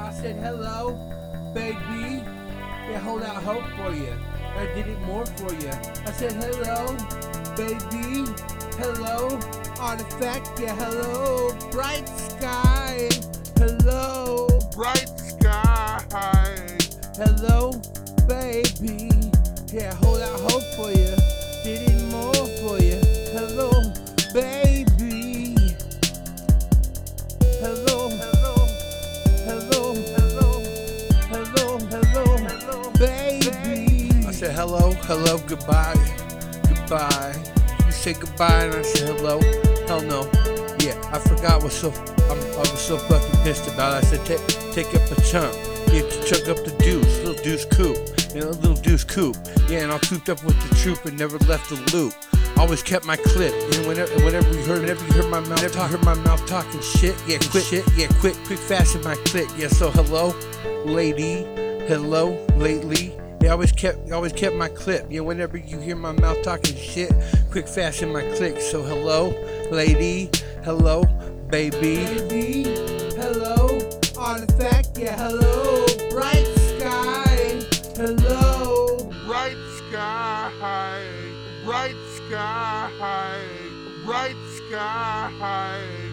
I said hello, baby. Yeah, hold out hope for you. I did it more for you. I said hello, baby. Hello, artifact. Yeah, hello, bright sky. Hello, bright sky. hello, baby. Yeah, hold out hope for you. Did it more for you. Hello, baby. Hello, hello, hello, hello, hello, hello, hello, baby. I said hello, hello, goodbye, goodbye. You say goodbye and I said hello. Hell no. Yeah, I forgot what I was so fucking pissed about. I said take up a chunk. Yeah, chunk up the deuce, little deuce coupe. You know, little deuce coupe. Yeah, and I cooped up with the troop and never left the loop. Always kept my clip. You know, whenever you heard my mouth talking shit. Yeah, quick, fast in my clip. Yeah, so hello, lady. Hello, lately. Yeah, always kept my clip. Yeah, whenever you hear my mouth talking shit, quick, fast in my click. So hello, lady. Hello, baby. Hello, artifact. Yeah, hello, bright sky. Hello, bright sky. Bright sky. Bright sky.